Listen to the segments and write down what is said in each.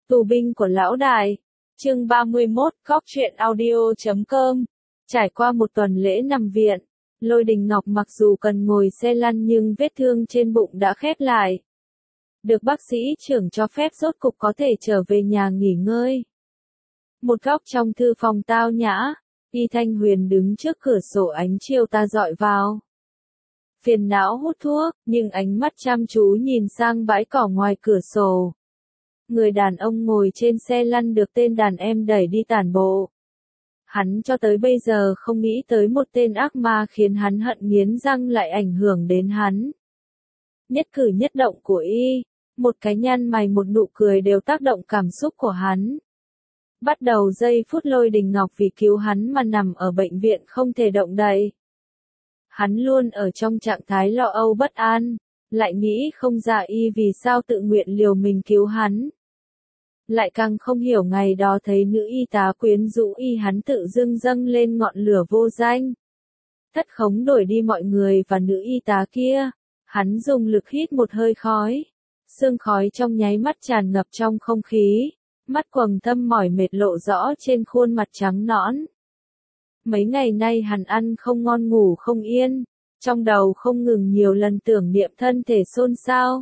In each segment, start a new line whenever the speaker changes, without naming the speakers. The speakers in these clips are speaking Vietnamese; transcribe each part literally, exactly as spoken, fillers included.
Tù binh của lão đại. Chương ba mươi mốt, Cóc truyện audio chấm com. Trải qua một tuần lễ nằm viện, Lôi Đình Ngọc mặc dù cần ngồi xe lăn nhưng vết thương trên bụng đã khép lại. Được bác sĩ trưởng cho phép rốt cục có thể trở về nhà nghỉ ngơi. Một góc trong thư phòng tao nhã, Y Thanh Huyền đứng trước cửa sổ, ánh chiều tà dọi vào. Phiền não hút thuốc, nhưng ánh mắt chăm chú nhìn sang bãi cỏ ngoài cửa sổ. Người đàn ông ngồi trên xe lăn được tên đàn em đẩy đi tản bộ. Hắn cho tới bây giờ không nghĩ tới một tên ác ma khiến hắn hận nghiến răng lại ảnh hưởng đến hắn. Nhất cử nhất động của y, một cái nhăn mày một nụ cười đều tác động cảm xúc của hắn. Bắt đầu giây phút Lôi Đình Ngọc vì cứu hắn mà nằm ở bệnh viện không thể động đậy. Hắn luôn ở trong trạng thái lo âu bất an, lại nghĩ không ra y vì sao tự nguyện liều mình cứu hắn. Lại càng không hiểu ngày đó thấy nữ y tá quyến rũ y, hắn tự dưng dâng lên ngọn lửa vô danh. Thất khống đổi đi mọi người và nữ y tá kia, hắn dùng lực hít một hơi khói. Sương khói trong nháy mắt tràn ngập trong không khí, mắt quầng thâm mỏi mệt lộ rõ trên khuôn mặt trắng nõn. Mấy ngày nay hắn ăn không ngon ngủ không yên, trong đầu không ngừng nhiều lần tưởng niệm thân thể xôn xao.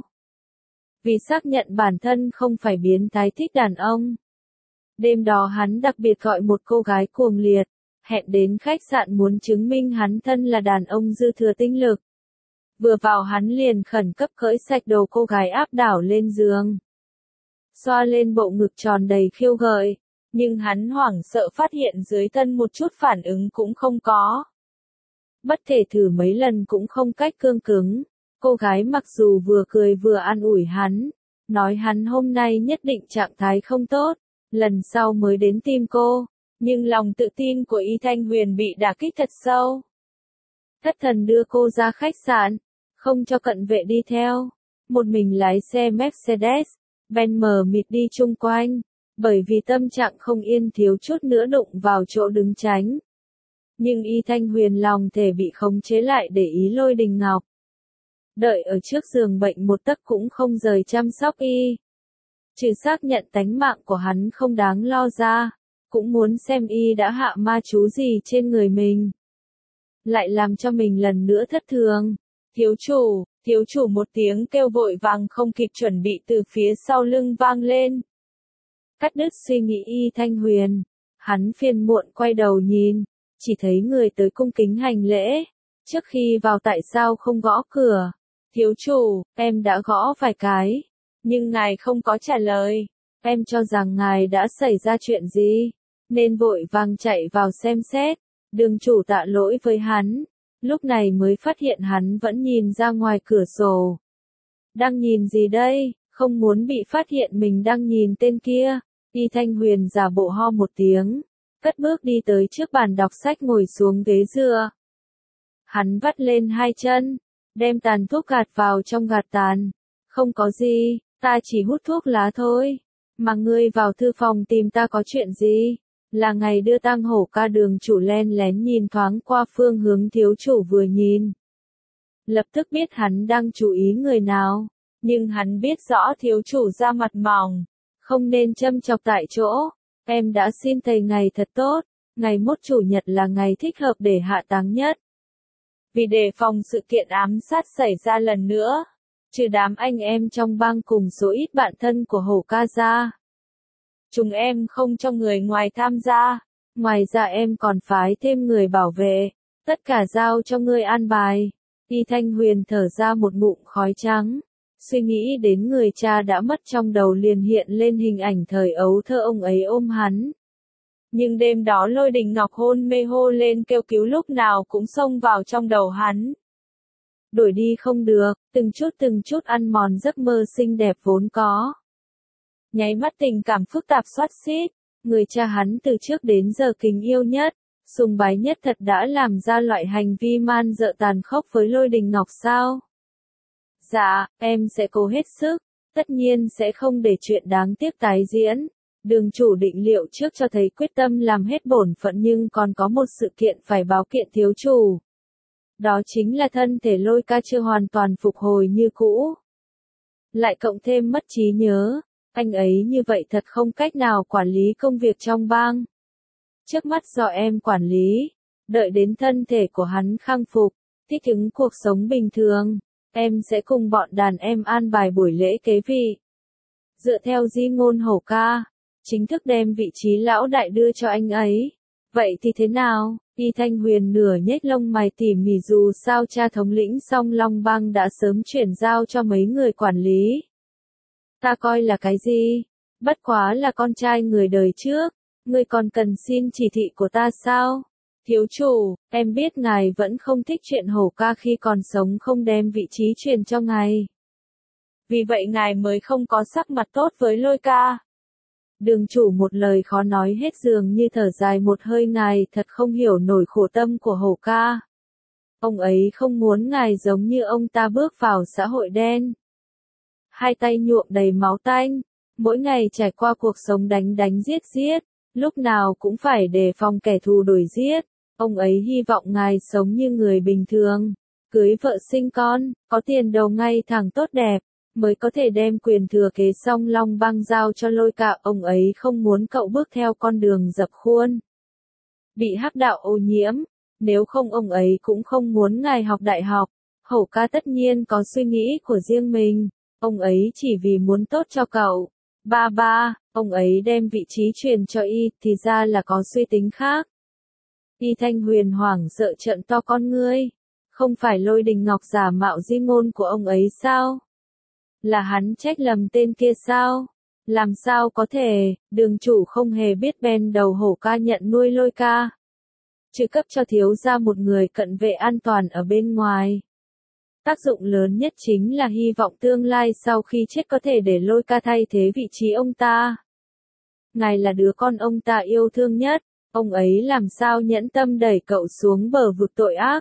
Vì xác nhận bản thân không phải biến thái thích đàn ông. Đêm đó hắn đặc biệt gọi một cô gái cuồng liệt, hẹn đến khách sạn muốn chứng minh hắn thân là đàn ông dư thừa tinh lực. Vừa vào hắn liền khẩn cấp cởi sạch đồ cô gái áp đảo lên giường. Xoa lên bộ ngực tròn đầy khiêu gợi, nhưng hắn hoảng sợ phát hiện dưới thân một chút phản ứng cũng không có. Bất thể thử mấy lần cũng không cách cương cứng. Cô gái mặc dù vừa cười vừa an ủi hắn, nói hắn hôm nay nhất định trạng thái không tốt, lần sau mới đến tìm cô, nhưng lòng tự tin của Y Thanh Huyền bị đả kích thật sâu. Thất thần đưa cô ra khách sạn, không cho cận vệ đi theo, một mình lái xe Mercedes, Benz mờ mịt đi chung quanh, bởi vì tâm trạng không yên thiếu chút nữa đụng vào chỗ đứng tránh. Nhưng Y Thanh Huyền lòng thể bị khống chế lại để ý Lôi Đình Ngọc. Đợi ở trước giường bệnh một tấc cũng không rời chăm sóc y. Trừ xác nhận tánh mạng của hắn không đáng lo ra, cũng muốn xem y đã hạ ma chú gì trên người mình. Lại làm cho mình lần nữa thất thường. Thiếu chủ, thiếu chủ, một tiếng kêu vội vàng không kịp chuẩn bị từ phía sau lưng vang lên. Cắt đứt suy nghĩ Y Thanh Huyền, hắn phiền muộn quay đầu nhìn, chỉ thấy người tới cung kính hành lễ. Trước khi vào tại sao không gõ cửa? Thiếu chủ, em đã gõ vài cái, nhưng ngài không có trả lời. Em cho rằng ngài đã xảy ra chuyện gì, nên vội vàng chạy vào xem xét. Đường chủ tạ lỗi với hắn, lúc này mới phát hiện hắn vẫn nhìn ra ngoài cửa sổ. Đang nhìn gì đây? Không muốn bị phát hiện mình đang nhìn tên kia, Y Thanh Huyền giả bộ ho một tiếng, cất bước đi tới trước bàn đọc sách ngồi xuống ghế dựa. Hắn vắt lên hai chân, đem tàn thuốc gạt vào trong gạt tàn. Không có gì, ta chỉ hút thuốc lá thôi. Mà ngươi vào thư phòng tìm ta có chuyện gì? Là ngày đưa tang hổ ca. Đường chủ len lén nhìn thoáng qua phương hướng thiếu chủ vừa nhìn. Lập tức biết hắn đang chú ý người nào. Nhưng hắn biết rõ thiếu chủ da mặt mỏng, không nên châm chọc tại chỗ. Em đã xin thầy ngày thật tốt. Ngày mốt chủ nhật là ngày thích hợp để hạ táng nhất. Vì đề phòng sự kiện ám sát xảy ra lần nữa, trừ đám anh em trong bang cùng số ít bạn thân của hổ ca ra, chúng em không cho người ngoài tham gia. Ngoài ra em còn phái thêm người bảo vệ, tất cả giao cho ngươi an bài. Y Thanh Huyền thở ra một ngụm khói trắng, suy nghĩ đến người cha đã mất, trong đầu liền hiện lên hình ảnh thời ấu thơ ông ấy ôm hắn. Nhưng đêm đó Lôi Đình Ngọc hôn mê hô lên kêu cứu lúc nào cũng xông vào trong đầu hắn. Đổi đi không được, từng chút từng chút ăn mòn giấc mơ xinh đẹp vốn có. Nháy mắt tình cảm phức tạp xoát xít, người cha hắn từ trước đến giờ kính yêu nhất, sùng bái nhất thật đã làm ra loại hành vi man dợ tàn khốc với Lôi Đình Ngọc sao? Dạ, em sẽ cố hết sức, tất nhiên sẽ không để chuyện đáng tiếc tái diễn. Đường chủ định liệu trước cho thấy quyết tâm làm hết bổn phận, nhưng còn có một sự kiện phải báo kiện thiếu chủ. Đó chính là thân thể Lôi ca chưa hoàn toàn phục hồi như cũ. Lại cộng thêm mất trí nhớ, Anh ấy như vậy thật không cách nào quản lý công việc trong bang. Trước mắt do em quản lý, đợi đến thân thể của hắn khang phục, thích ứng cuộc sống bình thường, em sẽ cùng bọn đàn em an bài buổi lễ kế vị. Dựa theo di ngôn Hổ ca, chính thức đem vị trí lão đại đưa cho anh ấy. Vậy thì thế nào? Y Thanh Huyền nửa nhếch lông mày tỉ mỉ, dù sao cha thống lĩnh Song Long bang đã sớm chuyển giao cho mấy người quản lý. Ta coi là cái gì? Bất quá là con trai người đời trước, ngươi còn cần xin chỉ thị của ta sao? Thiếu chủ, em biết ngài vẫn không thích chuyện Hổ ca khi còn sống không đem vị trí truyền cho ngài. Vì vậy ngài mới không có sắc mặt tốt với Lôi ca. Đường chủ một lời khó nói hết, dường như thở dài một hơi, ngài thật không hiểu nổi khổ tâm của Hổ ca. Ông ấy không muốn ngài giống như ông ta bước vào xã hội đen. Hai tay nhuộm đầy máu tanh, mỗi ngày trải qua cuộc sống đánh đánh giết giết, lúc nào cũng phải đề phòng kẻ thù đuổi giết. Ông ấy hy vọng ngài sống như người bình thường, cưới vợ sinh con, có tiền đồ ngay thẳng tốt đẹp, mới có thể đem quyền thừa kế Song Long bang giao cho Lôi ca. Ông ấy không muốn cậu bước theo con đường dập khuôn, bị hắc đạo ô nhiễm, nếu không ông ấy cũng không muốn ngài học đại học. Hổ ca tất nhiên có suy nghĩ của riêng mình, ông ấy chỉ vì muốn tốt cho cậu. Ba ba, ông ấy đem vị trí truyền cho y, thì ra là có suy tính khác. Y Thanh Huyền hoảng sợ trợn to con ngươi, không phải Lôi Đình Ngọc giả mạo di ngôn của ông ấy sao? Là hắn trách lầm tên kia sao? Làm sao có thể? Đường chủ không hề biết bên đầu Hổ ca nhận nuôi Lôi ca, trừ cấp cho thiếu gia một người cận vệ an toàn ở bên ngoài. Tác dụng lớn nhất chính là hy vọng tương lai sau khi chết có thể để Lôi ca thay thế vị trí ông ta. Ngài là đứa con ông ta yêu thương nhất, ông ấy làm sao nhẫn tâm đẩy cậu xuống bờ vực tội ác.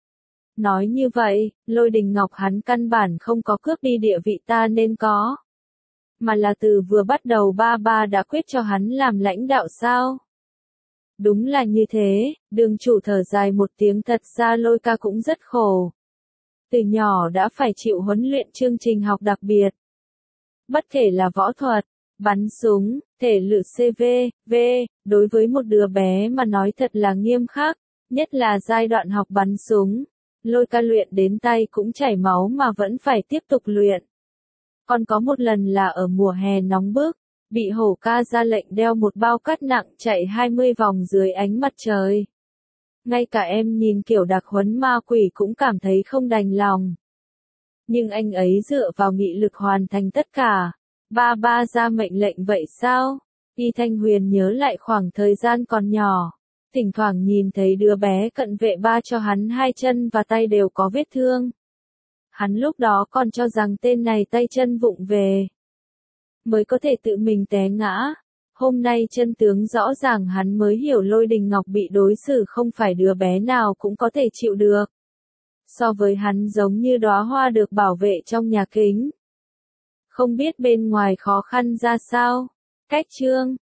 Nói như vậy, Lôi Đình Ngọc hắn căn bản không có cướp đi địa vị ta nên có, mà là từ vừa bắt đầu ba ba đã quyết cho hắn làm lãnh đạo sao? Đúng là như thế, đường chủ thở dài một tiếng, thật ra Lôi ca cũng rất khổ. Từ nhỏ đã phải chịu huấn luyện chương trình học đặc biệt. Bất kể là võ thuật, bắn súng, thể lực xê vê, vê, đối với một đứa bé mà nói thật là nghiêm khắc, nhất là giai đoạn học bắn súng. Lôi ca luyện đến tay cũng chảy máu mà vẫn phải tiếp tục luyện. Còn có một lần là ở mùa hè nóng bức, bị Hổ ca ra lệnh đeo một bao cát nặng chạy hai mươi vòng dưới ánh mặt trời. Ngay cả em nhìn kiểu đặc huấn ma quỷ cũng cảm thấy không đành lòng. Nhưng anh ấy dựa vào nghị lực hoàn thành tất cả. Ba ba ra mệnh lệnh vậy sao? Y Thanh Huyền nhớ lại khoảng thời gian còn nhỏ, thỉnh thoảng nhìn thấy đứa bé cận vệ ba cho hắn hai chân và tay đều có vết thương. Hắn lúc đó còn cho rằng tên này tay chân vụng về, mới có thể tự mình té ngã. Hôm nay chân tướng rõ ràng, hắn mới hiểu Lôi Đình Ngọc bị đối xử không phải đứa bé nào cũng có thể chịu được. So với hắn giống như đóa hoa được bảo vệ trong nhà kính. Không biết bên ngoài khó khăn ra sao. Cách chương